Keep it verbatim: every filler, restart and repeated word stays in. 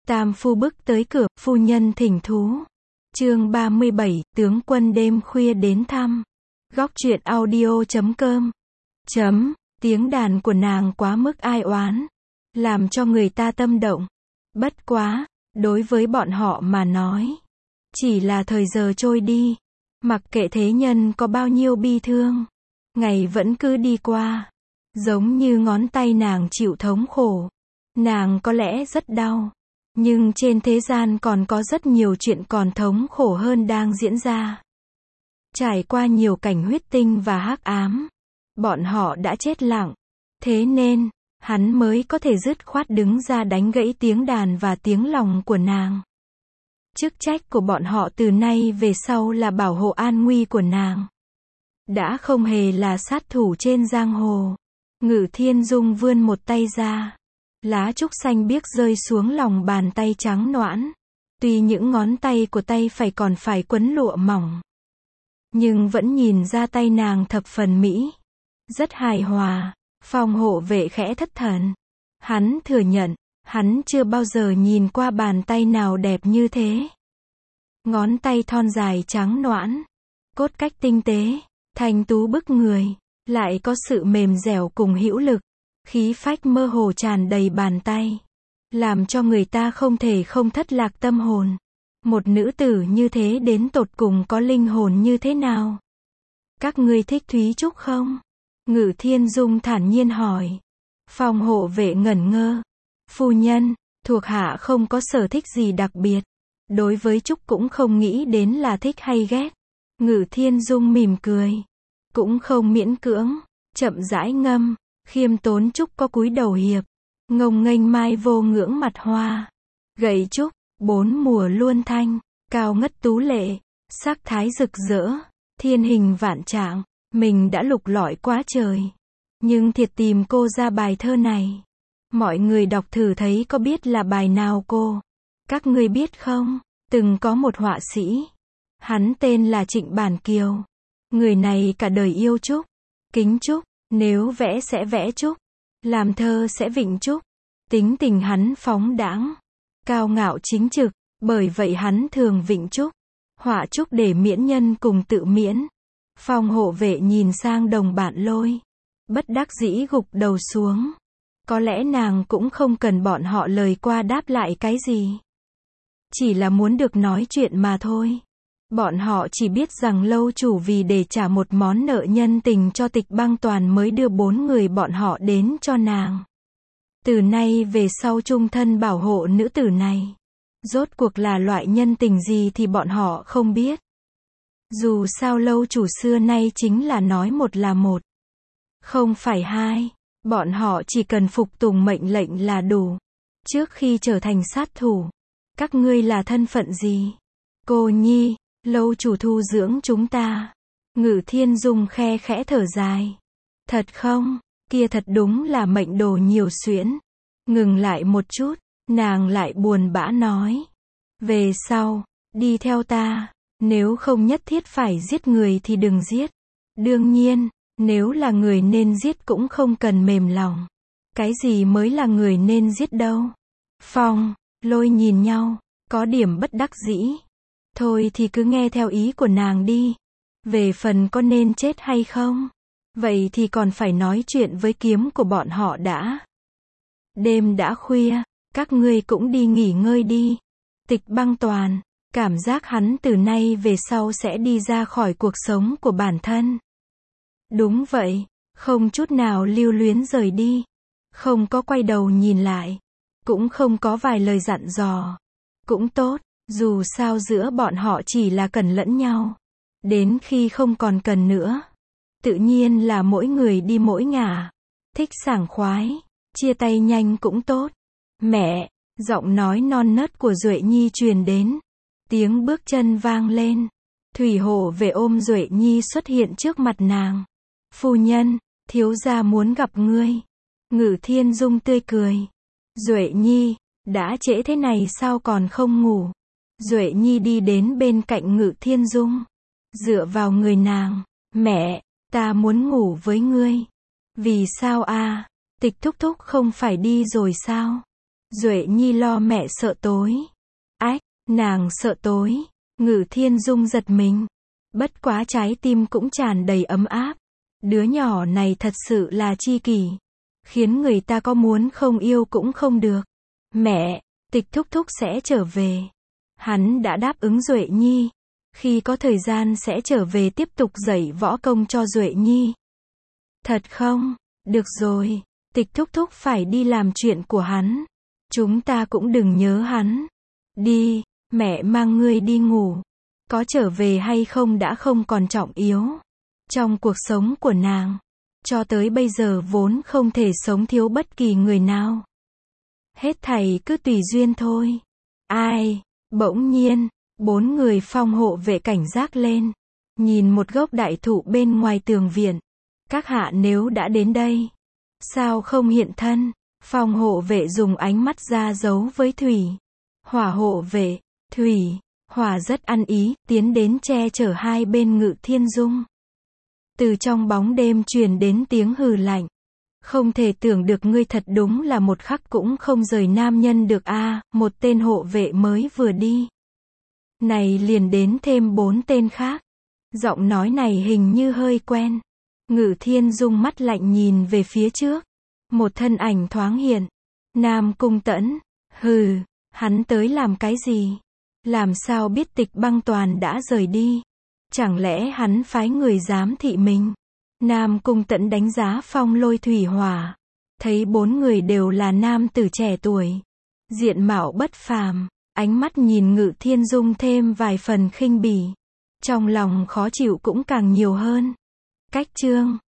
Tam phu bước tới cửa, phu nhân thỉnh thú. Chương ba mươi bảy, tướng quân đêm khuya đến thăm. Góc truyện audio chấm com. Chấm, tiếng đàn của nàng quá mức ai oán, làm cho người ta tâm động. Bất quá, đối với bọn họ mà nói, chỉ là thời giờ trôi đi, mặc kệ thế nhân có bao nhiêu bi thương, ngày vẫn cứ đi qua. Giống như ngón tay nàng chịu thống khổ, nàng có lẽ rất đau, nhưng trên thế gian còn có rất nhiều chuyện còn thống khổ hơn đang diễn ra. Trải qua nhiều cảnh huyết tinh và hắc ám, bọn họ đã chết lặng, thế nên, hắn mới có thể dứt khoát đứng ra đánh gãy tiếng đàn và tiếng lòng của nàng. Chức trách của bọn họ từ nay về sau là bảo hộ an nguy của nàng. Đã không hề là sát thủ trên giang hồ. Ngự Thiên Dung vươn một tay ra. Lá trúc xanh biếc rơi xuống lòng bàn tay trắng nõn. Tuy những ngón tay của tay phải còn phải quấn lụa mỏng, nhưng vẫn nhìn ra tay nàng thập phần mỹ. Rất hài hòa. Phòng hộ vệ khẽ thất thần. Hắn thừa nhận, hắn chưa bao giờ nhìn qua bàn tay nào đẹp như thế. Ngón tay thon dài trắng nõn, cốt cách tinh tế, thanh tú bức người, lại có sự mềm dẻo cùng hữu lực, khí phách mơ hồ tràn đầy bàn tay, làm cho người ta không thể không thất lạc tâm hồn. Một nữ tử như thế đến tột cùng có linh hồn như thế nào? Các ngươi thích Thúy Trúc không? Ngự Thiên Dung thản nhiên hỏi. Phòng hộ vệ ngẩn ngơ. Phu nhân, thuộc hạ không có sở thích gì đặc biệt. Đối với Trúc cũng không nghĩ đến là thích hay ghét. Ngự Thiên Dung mỉm cười. Cũng không miễn cưỡng, chậm rãi ngâm. Khiêm tốn Trúc có cúi đầu hiệp. Ngông nghênh mai vô ngưỡng mặt hoa. Gậy Trúc, bốn mùa luôn thanh. Cao ngất tú lệ, sắc thái rực rỡ, thiên hình vạn trạng. Mình đã lục lọi quá trời, nhưng thiệt tìm cô ra bài thơ này. Mọi người đọc thử thấy có biết là bài nào cô? Các ngươi biết không? Từng có một họa sĩ, hắn tên là Trịnh Bản Kiều. Người này cả đời yêu Trúc, kính Trúc, nếu vẽ sẽ vẽ Trúc, làm thơ sẽ vịnh Trúc. Tính tình hắn phóng đãng, cao ngạo chính trực, bởi vậy hắn thường vịnh Trúc, họa Trúc để miễn nhân cùng tự miễn. Phòng hộ vệ nhìn sang đồng bạn Lôi, bất đắc dĩ gục đầu xuống. Có lẽ nàng cũng không cần bọn họ lời qua đáp lại cái gì, chỉ là muốn được nói chuyện mà thôi. Bọn họ chỉ biết rằng lâu chủ vì để trả một món nợ nhân tình cho Tịch Băng Toàn mới đưa bốn người bọn họ đến cho nàng. Từ nay về sau chung thân bảo hộ nữ tử này. Rốt cuộc là loại nhân tình gì thì bọn họ không biết. Dù sao lâu chủ xưa nay chính là nói một là một, không phải hai. Bọn họ chỉ cần phục tùng mệnh lệnh là đủ. Trước khi trở thành sát thủ, các ngươi là thân phận gì? Cô nhi, lâu chủ thu dưỡng chúng ta. Ngự Thiên Dung khe khẽ thở dài. Thật không? Kia thật đúng là mệnh đồ nhiều xuyễn. Ngừng lại một chút, nàng lại buồn bã nói. Về sau, đi theo ta. Nếu không nhất thiết phải giết người thì đừng giết. Đương nhiên, nếu là người nên giết cũng không cần mềm lòng. Cái gì mới là người nên giết đâu? Phong, Lôi nhìn nhau, có điểm bất đắc dĩ. Thôi thì cứ nghe theo ý của nàng đi. Về phần có nên chết hay không, vậy thì còn phải nói chuyện với kiếm của bọn họ đã. Đêm đã khuya, các ngươi cũng đi nghỉ ngơi đi. Tịch Băng Toàn, cảm giác hắn từ nay về sau sẽ đi ra khỏi cuộc sống của bản thân. Đúng vậy, không chút nào lưu luyến rời đi. Không có quay đầu nhìn lại. Cũng không có vài lời dặn dò. Cũng tốt, dù sao giữa bọn họ chỉ là cần lẫn nhau. Đến khi không còn cần nữa, tự nhiên là mỗi người đi mỗi ngả. Thích sảng khoái, chia tay nhanh cũng tốt. Mẹ, giọng nói non nớt của Duệ Nhi truyền đến. Tiếng bước chân vang lên. Thủy hộ vệ ôm Duệ Nhi xuất hiện trước mặt nàng. Phu nhân, thiếu gia muốn gặp ngươi. Ngự Thiên Dung tươi cười. Duệ Nhi, đã trễ thế này sao còn không ngủ? Duệ Nhi đi đến bên cạnh Ngự Thiên Dung, dựa vào người nàng. Mẹ, ta muốn ngủ với ngươi. Vì sao a? Tịch thúc thúc không phải đi rồi sao? Duệ Nhi lo mẹ sợ tối. Ách, nàng sợ tối. Ngự Thiên Dung giật mình. Bất quá trái tim cũng tràn đầy ấm áp. Đứa nhỏ này thật sự là tri kỷ. Khiến người ta có muốn không yêu cũng không được. Mẹ, Tịch thúc thúc sẽ trở về. Hắn đã đáp ứng Duệ Nhi. Khi có thời gian sẽ trở về tiếp tục dạy võ công cho Duệ Nhi. Thật không? Được rồi. Tịch thúc thúc phải đi làm chuyện của hắn. Chúng ta cũng đừng nhớ hắn. Đi, mẹ mang ngươi đi ngủ. Có trở về hay không đã không còn trọng yếu. Trong cuộc sống của nàng, cho tới bây giờ vốn không thể sống thiếu bất kỳ người nào. Hết thảy cứ tùy duyên thôi. Ai? Bỗng nhiên, bốn người phong hộ vệ cảnh giác lên. Nhìn một gốc đại thụ bên ngoài tường viện. Các hạ nếu đã đến đây, sao không hiện thân? Phong hộ vệ dùng ánh mắt ra dấu với Thủy. Hỏa hộ vệ, Thủy, Hỏa rất ăn ý, tiến đến che chở hai bên Ngự Thiên Dung. Từ trong bóng đêm truyền đến tiếng hừ lạnh. Không thể tưởng được ngươi thật đúng là một khắc cũng không rời nam nhân được a. À, một tên hộ vệ mới vừa đi. Này liền đến thêm bốn tên khác. Giọng nói này hình như hơi quen. Ngự Thiên Dung mắt lạnh nhìn về phía trước. Một thân ảnh thoáng hiện. Nam Cung Tẫn. Hừ, hắn tới làm cái gì? Làm sao biết Tịch Băng Toàn đã rời đi? Chẳng lẽ hắn phái người giám thị mình? Nam Cung Tẫn đánh giá Phong Lôi Thủy Hỏa. Thấy bốn người đều là nam tử trẻ tuổi. Diện mạo bất phàm. Ánh mắt nhìn Ngự Thiên Dung thêm vài phần khinh bỉ. Trong lòng khó chịu cũng càng nhiều hơn. Cách chương